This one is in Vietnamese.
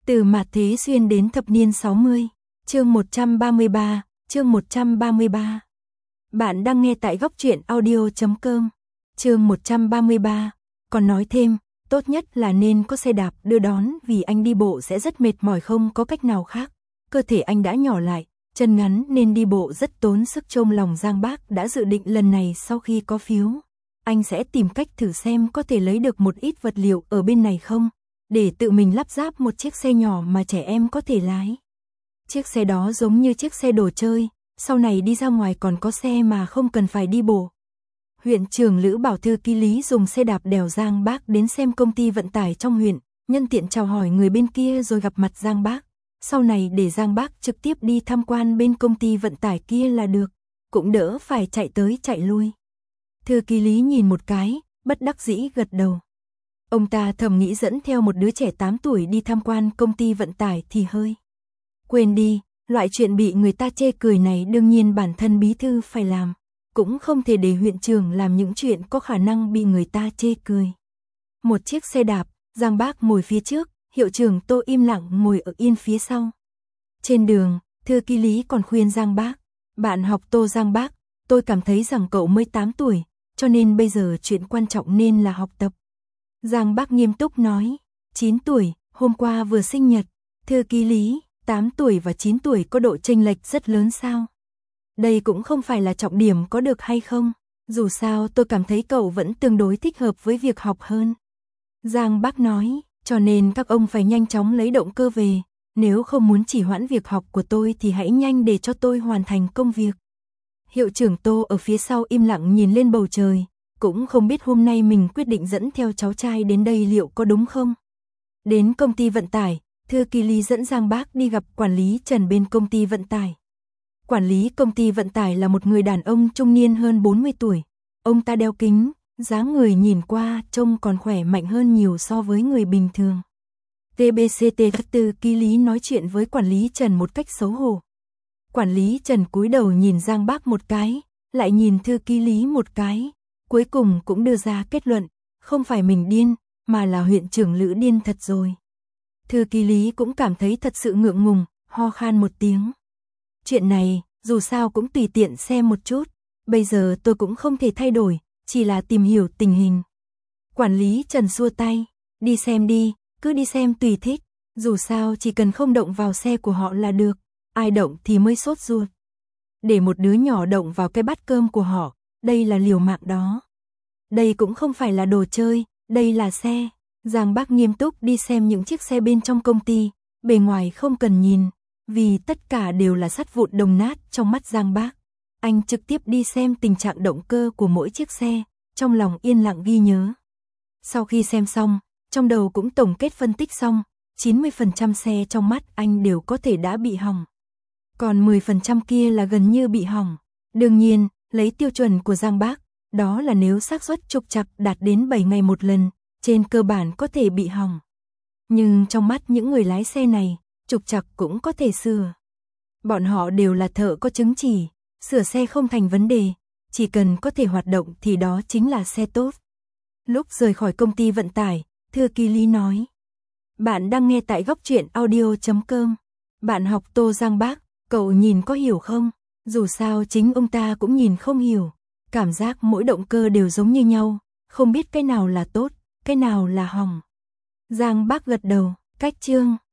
Từ mạt thế xuyên đến thập niên 60, chương 133, chương 133. Bạn đang nghe tại góc truyện audio.com. Chương 133, còn nói thêm, tốt nhất là nên có xe đạp đưa đón vì anh đi bộ sẽ rất mệt mỏi không có cách nào khác. Cơ thể anh đã nhỏ lại, chân ngắn nên đi bộ rất tốn sức. Trong lòng Giang Bác đã dự định lần này sau khi có phiếu, anh sẽ tìm cách thử xem có thể lấy được một ít vật liệu ở bên này không, để tự mình lắp ráp một chiếc xe nhỏ mà trẻ em có thể lái. Chiếc xe đó giống như chiếc xe đồ chơi, sau này đi ra ngoài còn có xe mà không cần phải đi bộ. Huyện trưởng Lữ bảo thư ký Lý dùng xe đạp đèo Giang Bác đến xem công ty vận tải trong huyện, nhân tiện chào hỏi người bên kia rồi gặp mặt Giang Bác. Sau này để Giang Bác trực tiếp đi tham quan bên công ty vận tải kia là được, cũng đỡ phải chạy tới chạy lui. Thư ký Lý nhìn một cái, bất đắc dĩ gật đầu. Ông ta thầm nghĩ dẫn theo một đứa trẻ 8 tuổi đi tham quan công ty vận tải thì hơi quên đi, loại chuyện bị người ta chê cười này đương nhiên bản thân bí thư phải làm, cũng không thể để huyện trưởng làm những chuyện có khả năng bị người ta chê cười. Một chiếc xe đạp, Giang Bác ngồi phía trước, hiệu trưởng Tô im lặng ngồi ở yên phía sau. Trên đường, thư ký Lý còn khuyên Giang Bác, bạn học Tô Giang Bác, tôi cảm thấy rằng cậu mới 8 tuổi, cho nên bây giờ chuyện quan trọng nên là học tập. Giang Bác nghiêm túc nói, 9 tuổi, hôm qua vừa sinh nhật. Thư ký Lý, 8 tuổi và 9 tuổi có độ chênh lệch rất lớn sao? Đây cũng không phải là trọng điểm có được hay không, dù sao tôi cảm thấy cậu vẫn tương đối thích hợp với việc học hơn. Giang Bác nói, cho nên các ông phải nhanh chóng lấy động cơ về, nếu không muốn trì hoãn việc học của tôi thì hãy nhanh để cho tôi hoàn thành công việc. Hiệu trưởng Tô ở phía sau im lặng nhìn lên bầu trời, cũng không biết hôm nay mình quyết định dẫn theo cháu trai đến đây liệu có đúng không. Đến công ty vận tải, thư ký Lý dẫn Giang Bác đi gặp quản lý Trần bên công ty vận tải. Quản lý công ty vận tải là một người đàn ông trung niên hơn 40 tuổi. Ông ta đeo kính, dáng người nhìn qua trông còn khỏe mạnh hơn nhiều so với người bình thường. TBCT thư ký Lý nói chuyện với quản lý Trần một cách xấu hổ. Quản lý Trần cúi đầu nhìn Giang Bác một cái, lại nhìn thư ký Lý một cái, cuối cùng cũng đưa ra kết luận, không phải mình điên, mà là huyện trưởng Lữ điên thật rồi. Thư ký Lý cũng cảm thấy thật sự ngượng ngùng, ho khan một tiếng. Chuyện này, dù sao cũng tùy tiện xem một chút, bây giờ tôi cũng không thể thay đổi, chỉ là tìm hiểu tình hình. Quản lý Trần xua tay, đi xem đi, cứ đi xem tùy thích, dù sao chỉ cần không động vào xe của họ là được, ai động thì mới sốt ruột. Để một đứa nhỏ động vào cái bát cơm của họ, đây là liều mạng đó. Đây cũng không phải là đồ chơi, đây là xe. Giang Bác nghiêm túc đi xem những chiếc xe bên trong công ty, bề ngoài không cần nhìn, vì tất cả đều là sắt vụn đồng nát trong mắt Giang Bác. Anh trực tiếp đi xem tình trạng động cơ của mỗi chiếc xe, trong lòng yên lặng ghi nhớ. Sau khi xem xong, trong đầu cũng tổng kết phân tích xong, 90% xe trong mắt anh đều có thể đã bị hỏng. Còn 10% kia là gần như bị hỏng. Đương nhiên, lấy tiêu chuẩn của Giang Bác, đó là nếu xác suất trục trặc đạt đến 7 ngày một lần, trên cơ bản có thể bị hỏng. Nhưng trong mắt những người lái xe này, trục trặc cũng có thể sửa. Bọn họ đều là thợ có chứng chỉ, sửa xe không thành vấn đề, chỉ cần có thể hoạt động thì đó chính là xe tốt. Lúc rời khỏi công ty vận tải, thư ký Lý nói, bạn đang nghe tại góc truyện audio.com. Bạn học Tô Giang Bác, cậu nhìn có hiểu không? Dù sao chính ông ta cũng nhìn không hiểu, cảm giác mỗi động cơ đều giống như nhau, không biết cái nào là tốt, cái nào là hỏng. Giang Bác gật đầu, cách chương.